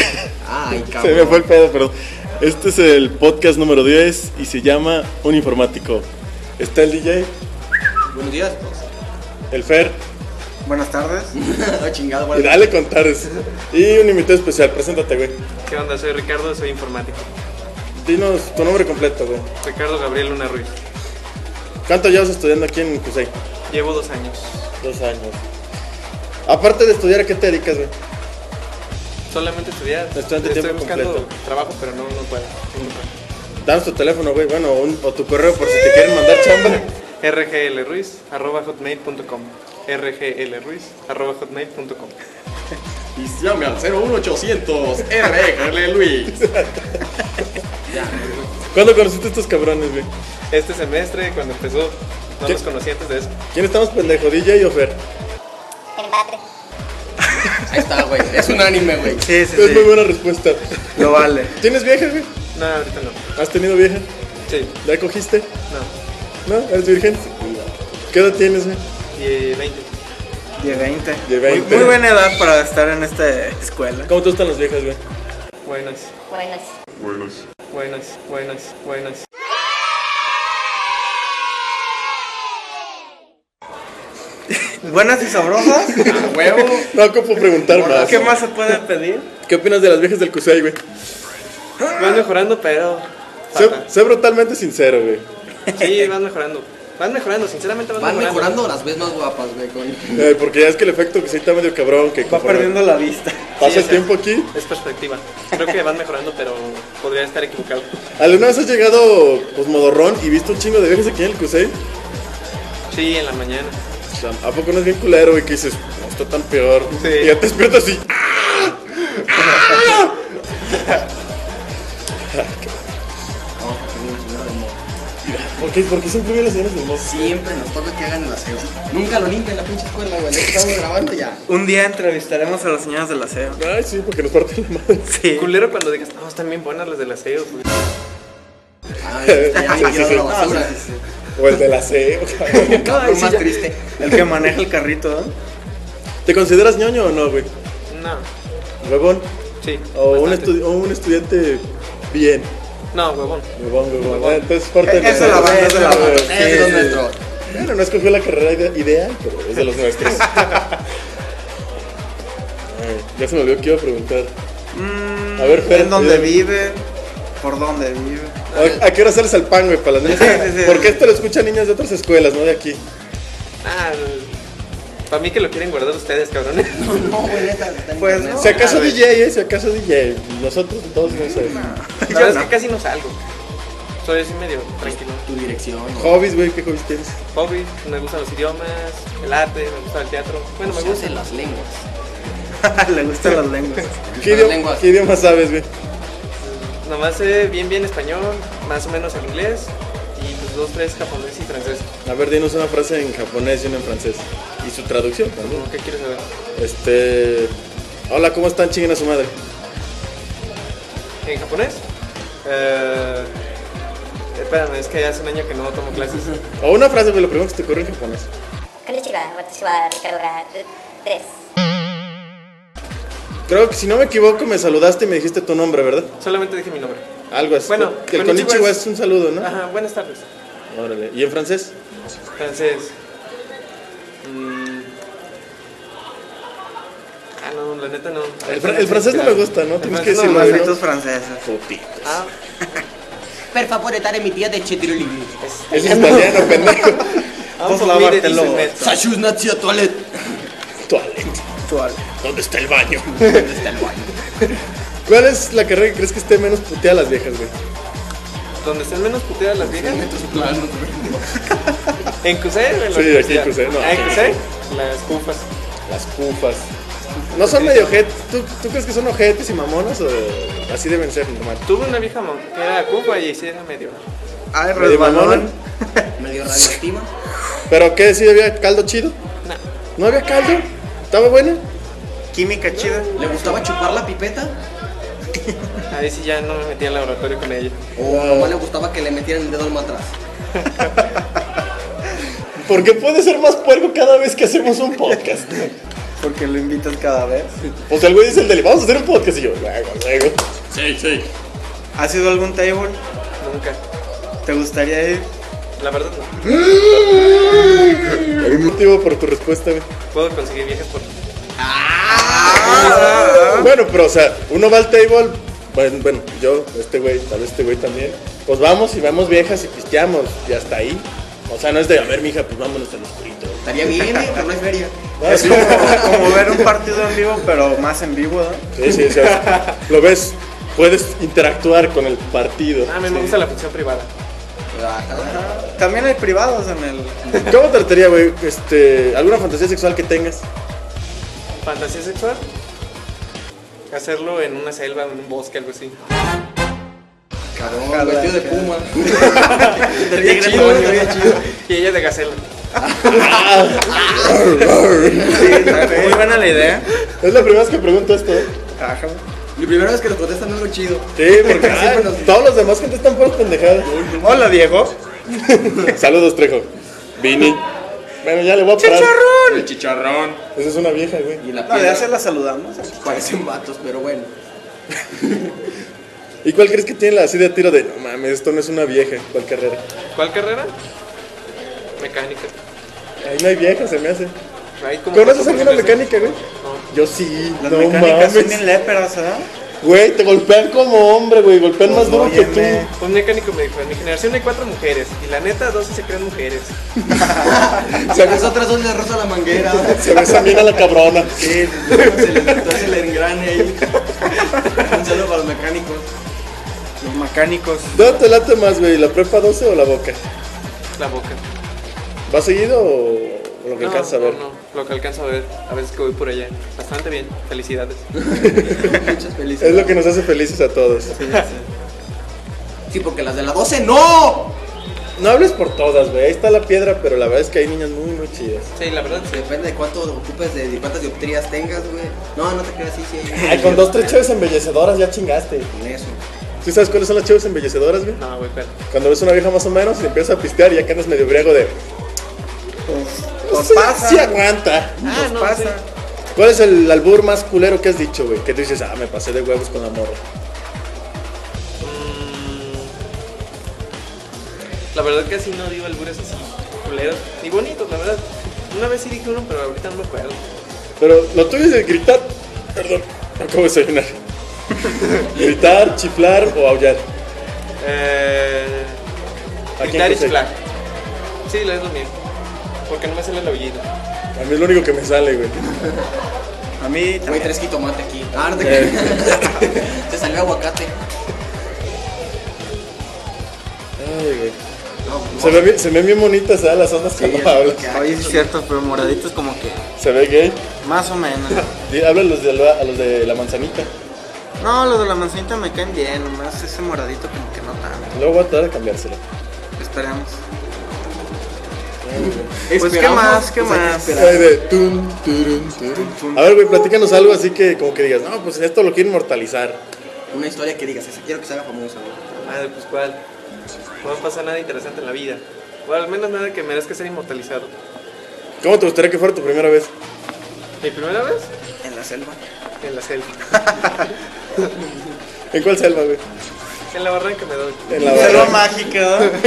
Ay, cabrón. Se me fue el pedo, pero este es el podcast número 10 y se llama Un Informático. Está el DJ, Buenos días. el Fer, Buenas tardes. Oh, chingado, y bueno. dale contares. Y un invitado especial, preséntate, güey. ¿Qué onda? Soy Ricardo, soy informático. Dinos tu nombre completo, güey. Ricardo Gabriel Luna Ruiz. ¿Cuánto llevas estudiando aquí en Cusey? Llevo 2 años. 2 años. Aparte de estudiar, ¿a qué te dedicas, güey? Solamente estudiar. Estudiante Estoy tiempo buscando completo. trabajo, pero no puedo. Danos tu teléfono, güey, bueno, o tu correo por si te quieren mandar chamba. rglruiz@hotmail.com rglruiz@hotmail.com. Y llame al 01800 RGL Luis. ¿Cuándo conociste a estos cabrones, güey? Este semestre, cuando empezó, no ¿Qué? los conocí antes de eso. ¿Quién está más pendejo, DJ o Fer? Ahí está, güey. Es un anime, güey. Sí, Es muy buena respuesta. Lo vale. ¿Tienes vieja, güey? No, ahorita no. ¿Has tenido vieja? Sí, ¿La cogiste? no. ¿No? ¿Eres virgen? ¿Qué edad tienes, güey? Y 20. De 20. De 20. Muy buena edad para estar en esta escuela. ¿Cómo te gustan las viejas, güey? Buenas, Buenas. buenas. Buenas y sabrosas. A huevo. No ocupo preguntar más. ¿Qué más se puede pedir? ¿Qué opinas de las viejas del Cusey, güey? Van mejorando, pero... Sé brutalmente sincero, güey. Sí, van mejorando. Van mejorando, sinceramente Van mejorando, las ves más guapas, güey. Porque ya es que el efecto que sí está medio cabrón, que Va conforme perdiendo la vista. pasa Sí, el o sea, tiempo aquí. Es perspectiva. Creo que van mejorando, pero podría estar equivocado. ¿Alguna vez has llegado, pues, modorrón y visto un chingo de viejas aquí en el Cusey? Sí, en la mañana. O sea, ¿a poco no es bien culero, güey? Que dices, no está tan peor. Sí. Y ya te despiertas así. ¿Por qué siempre veo las señoras del mozo? Siempre nos toca que hagan el aseo. Nunca lo limpian en la pinche escuela, güey. Estamos grabando ya. Un día entrevistaremos a las señoras del aseo. Ay, sí, porque nos parten la madre. Sí. Culero cuando digas, no, están bien buenas las del aseo. Güey. Ya limpiaron la basura. O el del aseo, cabrón. Cabrón, más triste. El que maneja el carrito, ¿no? ¿Te consideras ñoño o no, güey? No, ¿Huevón? sí. O bastante. un estudiante bien. No, huevón. Huevón. Entonces, parte de Esa es la banda, esa es la banda. Ese es nuestro. Bueno, no escogió la carrera ideal, pero es de los nuestros. Ay, ya se me olvidó que iba a preguntar. A ver, Fer, ¿En dónde ayúdame. vive? ¿Por dónde vive? ¿A qué hora sales al pan, güey? Para las niñas. Sí. Porque esto lo escuchan niñas de otras escuelas, no de aquí. Ah, para mí que lo quieren guardar ustedes, cabrones. No, güey, neta. Pues no. Si acaso güey. DJ, si acaso DJ. Nosotros todos no sé. La verdad es que casi no salgo. Soy así medio tranquilo. Tu dirección. Hobbies, güey, ¿qué hobbies tienes? Hobby, me gustan los idiomas, el arte, me gusta el teatro. Bueno, me Se gusta. hacen las lenguas. Le gustan las lenguas. ¿Qué lenguas. ¿Qué idioma sabes, güey? Nomás sé bien español, más o menos el inglés y pues 2, 3 japonés y francés. A ver, dinos una frase en japonés y una en francés. Y su traducción también. ¿Qué quieres saber? Hola, ¿cómo están? Chinguen a su madre. ¿En japonés? Espérame, es que hace un año que no tomo clases. O una frase, güey, lo primero que se te ocurre en japonés. Konnichiwa, watashi wa Ricardo ga 3. Creo que si no me equivoco me saludaste y me dijiste tu nombre, ¿verdad? Solamente dije mi nombre. Algo así. Bueno, el konnichiwa konnichiwa es- es un saludo, ¿no? Ajá, buenas tardes. Órale. ¿Y en francés? Francés. No, la neta no. El francés no me gusta, ¿no? Tienes que francés decirlo. no, ¿no? Efectos franceses. Ah, Per favore, dare mi tía de Chetiroli. Es italiano, pendejo. Vamos a un lavártelo. Sashus Nazia Toilet. Toilet. ¿Dónde está el baño? ¿Cuál es la carrera que crees que esté menos puteada a las viejas, güey? Donde estén menos puteadas las viejas. Meto su plano. ¿En Cusey? En la Sí, universidad? aquí en Cusey, no. Ah, ¿en Cusey? Las cufas. Las cufas. ¿No son medio ojetes? ¿Tú crees que son ojetes y mamonas o así deben ser normal? Tuve una vieja que era cufa y sí era medio. Ay, ¿Medio mamona? resbalón. Medio radioactiva. ¿Pero qué? ¿Sí había caldo chido? No. ¿No había caldo? ¿Estaba buena? Química chida. ¿Le gustaba chupar la pipeta? Ahí sí ya no me metí al laboratorio con ella. ¿O nomás le gustaba que le metieran el dedo al matraz? Porque puede ser más puerco cada vez que hacemos un podcast. Porque lo invitas cada vez. O sea, el güey dice el deli, vamos a hacer un podcast y yo, luego. Sí. ¿Has ido a algún table? Nunca. ¿Te gustaría ir? La verdad no. Hay un motivo por tu respuesta, güey. Puedo conseguir viejas por... Bueno, pero o sea, uno va al table, bueno, yo, este güey, tal vez este güey también. Pues vamos y vemos viejas y pisteamos, y hasta ahí. O sea, no es de, a ver, mija, pues vámonos al oscurito. Estaría bien, pero no es feria. Es como ver un partido en vivo, pero más en vivo, ¿no? Sí, o sea, lo ves, puedes interactuar con el partido. A mí me gusta la función privada. También hay privados en el... ¿Cómo trataría, güey? ¿Alguna fantasía sexual que tengas? ¿Fantasía sexual? Hacerlo en una selva, en un bosque, algo así. Cabrón, vestido de puma. Tigre chido, toño. estaría chido. Y ella de gacela. Sí, muy buena la idea. Es la primera vez que pregunto esto, ¿eh? Ajá. Mi primera vez que nos contestan algo chido. Sí, porque todos los demás gente están por pendejadas. Hola, Diego. Saludos, Trejo. Vini. Bueno, ya le voy a parar. El chicharrón. Esa es una vieja, güey. Y la No, ya piedra. se la saludamos. Parecen vatos, pero bueno. ¿Y cuál crees que tiene la así de tiro de, no mames, esto no es una vieja? ¿Cuál carrera? ¿Cuál carrera? Mecánica. Ahí no hay vieja, se me hace. Hay como ¿Conoces cuatro alguna posibles, mecánica, güey? No. Yo sí, Las no mecánicas son mames. bien léperas, ¿eh? Güey, te golpean como hombre, güey, golpean más duro que tú. Óyeme. Un mecánico me dijo, en mi generación hay 4 mujeres. Y la neta, 2 sí se creen mujeres. Si a las otras dos les roza la manguera. Se besamina la cabrona. Sí, se les entonces el engrane ahí. Un saludo para los mecánicos. Los mecánicos. ¿Dónde te late más, güey? ¿La prepa 12 o la boca? La boca. ¿Va seguido o lo que alcanzas a ver? No, lo que alcanzo a ver. A veces que voy por allá. Bastante bien. Felicidades. Muchas felicidades. Es lo que nos hace felices a todos. Sí, porque las de la 12 ¡no! No hables por todas, güey. Ahí está la piedra, pero la verdad es que hay niñas muy, muy chidas. Sí, la verdad, sí. Depende de cuánto ocupes, de cuántas dioptrías tengas, güey. No, no te creas, sí. Ay, con 2, 3 chaves embellecedoras ya chingaste. Con eso. ¿Sí sabes cuáles son las chaves embellecedoras, güey? No, güey, pero... Cuando ves una vieja más o menos y empiezas a pistear y ya que andas medio briago de... Pues sí, pasa. sí aguanta. Ah, no, pasa. sí. ¿Cuál es el albur más culero que has dicho, güey? Que tú dices, me pasé de huevos con la morra. La verdad que así no digo albures así culeros ni bonitos, la verdad. Una vez sí dije uno, pero ahorita no me acuerdo. Pero lo tuyo es de gritar... Perdón, acabo de desayunar. Gritar, chiflar o aullar. ¿A quién Gritar y consejo? chiflar. Sí, es lo mío. Porque no me sale el aullido. A mí es lo único que me sale, güey. A mí Güey, también. 3 jitomate aquí. Ah, no te creas. Te salió aguacate. Ay, güey. No, Se ven bien bonitas, ¿eh? Las ondas cuando es hablas. lo que hay. Oye, sí es cierto, pero moraditos como que Se ve gay. más o menos. Habla a los de la manzanita. No, los de la manzanita me caen bien, nomás ese moradito como que no tanto. Luego voy a tratar de cambiárselo. Esperemos. Pues, ¿qué Esperamos, más? ¿Qué pues, hay que más? esperar. Ay, de tun, turun, turun. A ver, güey, platícanos algo así que como que digas, no, pues esto lo quiero inmortalizar. Una historia que digas, esa quiero que se haga famosa, güey. Madre, pues cuál. No me pasa nada interesante en la vida. O al menos nada que merezca ser inmortalizado. ¿Cómo te gustaría que fuera tu primera vez? ¿Mi primera vez? En la selva. En la selva. ¿En cuál selva, güey? En la barranca me doy. En la Selva barra. mágica, ¿no?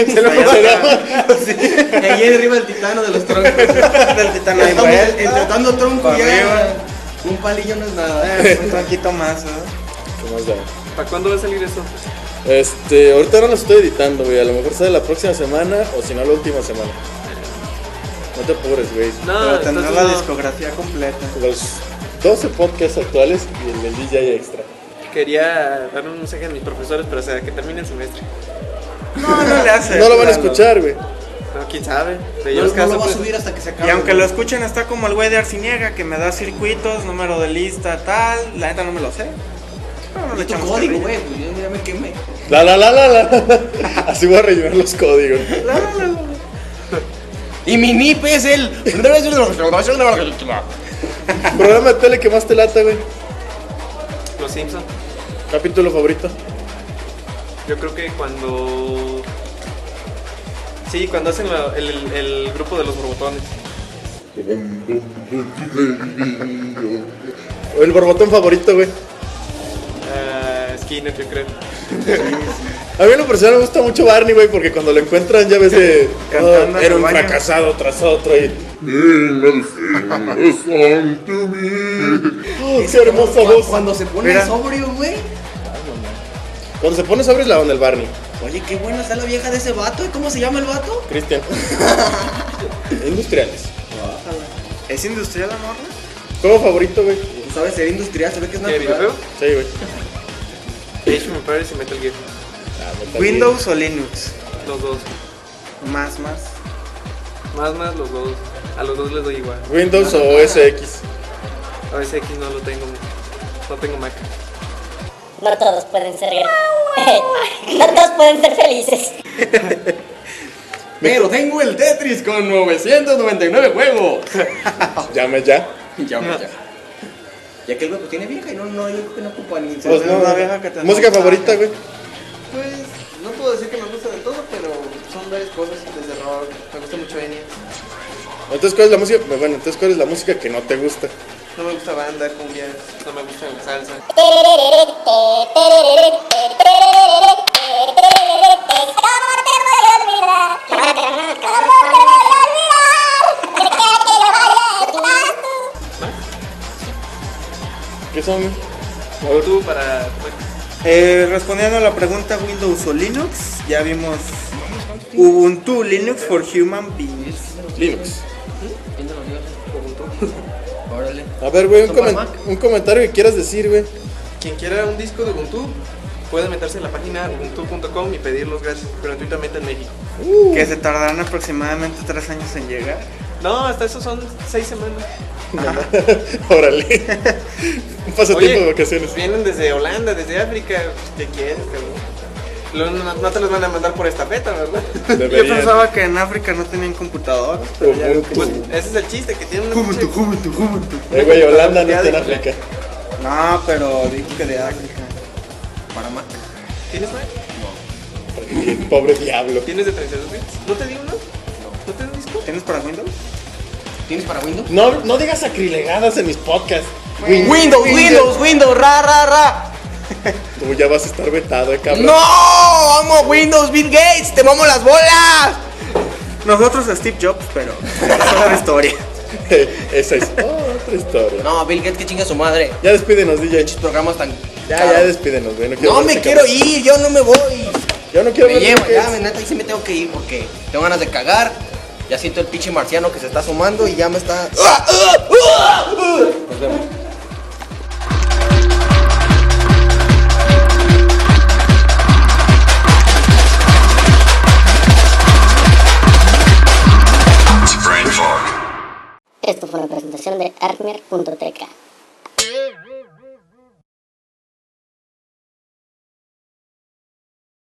Ahí arriba el titano de los troncos. Del titán ahí, Estamos güey. entre tanto tronco Pa' ya. arriba. Un palillo no es nada. Un tronquito más, ¿no? ¿Qué más da? ¿Para cuándo va a salir eso? Ahorita no lo estoy editando, güey. A lo mejor sale la próxima semana o si no la última semana. No te apures, güey. No, Pero tendrá entonces la no. discografía completa. Los 12 podcasts actuales y el del DJ extra. Quería dar un mensaje a mis profesores, pero o sea, que termine el semestre. No le hace. No lo van a claro. escuchar, güey. No, quién sabe. De No, ellos no lo va a subir hasta que se acabe. Y aunque lo güey. escuchen, está como el güey de Arciniega que me da circuitos, número de lista, tal. La neta no me lo sé. Pero no le Es tu echamos código, carrilla. güey. Pues yo mira, me quemé. La. Así voy a rellenar los códigos. Y mi NIP es el. Programa de tele que más te lata, güey. Los Simpson. Capítulo favorito. Yo creo que cuando... Sí, cuando hacen el grupo de los borbotones. El borbotón favorito, güey. Skinner, yo creo. A mí en lo personal me gusta mucho Barney, güey, porque cuando lo encuentran ya ves que Cantando en era el un baño. fracasado tras otro y... ¡Oh, qué hermosa voz! Cuando se pone Mira. sobrio, güey. Cuando se pone sobre es la onda el Barney. Oye, qué buena está la vieja de ese vato. ¿Y cómo se llama el vato? Cristian. Industriales. ¿Es industrial, amor? ¿Juego favorito, güey? Tú sabes ser industrial, se ve que es ¿Qué natural. videojuego? Sí, güey. Age of Empires y Metal Gear. Metal ¿Windows o Linux? Los dos. Más. Más, los dos. A los dos les doy igual. Gear. ¿Windows o OS X? A veces X no lo tengo. No tengo Mac. No todos pueden ser no todos pueden ser felices. Pero tengo el Tetris con 999 juegos. Llame ya. Ya. Ya que el güey pues tiene vieja y no, yo creo que no ocupa ni... Pues no, una vieja que te música gusta. favorita, güey. Pues no puedo decir que me gusta de todo, pero son varias cosas. Desde rock, me gusta mucho Enya. Entonces, ¿cuál es la música? Bueno, entonces, ¿cuál es la música que no te gusta? No me gusta banda, cumbia. No me gusta la salsa. ¿Qué son? A ver, tú para... Respondiendo a la pregunta Windows o Linux, ya vimos Ubuntu Linux for Human Beings. Linux. Órale. A ver, güey, ¿Son para Mac? un comentario que quieras decir, güey. Quien quiera un disco de Ubuntu puede meterse en la página ubuntu.com y pedirlos gratuitamente en México. Que se tardarán aproximadamente 3 años en llegar. No, hasta eso son 6 semanas. Órale. Un pasatiempo de vacaciones. Vienen desde Holanda, desde África. ¿Qué quieres, cabrón? Luego no te los van a mandar por estafeta, ¿verdad? Yo Deberían. pensaba que en África no tenían computadoras, pero ya veo que Pues sí. ese es el chiste, que tienen una pinche- Güey, Holanda no está en África. No, pero dijo que de África. Para Mac. ¿Tienes Mac? Pobre diablo. ¿Tienes de 32 bits? ¿No te di uno? ¿No te di un disco? ¿Tienes para Windows? ¿Tienes para Windows? No digas acrilegadas en mis podcasts. Windows, ra. Tú ya vas a estar vetado, cabrón. ¡No! ¡Amo Windows, Bill Gates! ¡Te mamo las bolas! Nosotros a Steve Jobs, pero es otra historia. Esa es otra historia. No, Bill Gates, que chinga su madre. Ya despídenos, DJ. Pinches programas tan. Ya despídenos, güey. No me quiero ir, yo no me voy. Yo no quiero Me ver llevo, Bill ya, Gates. neta, y sí me tengo que ir porque tengo ganas de cagar. Ya siento el pinche marciano que se está asomando y ya me está. Nos vemos. Esto fue una presentación de Artmer.tk.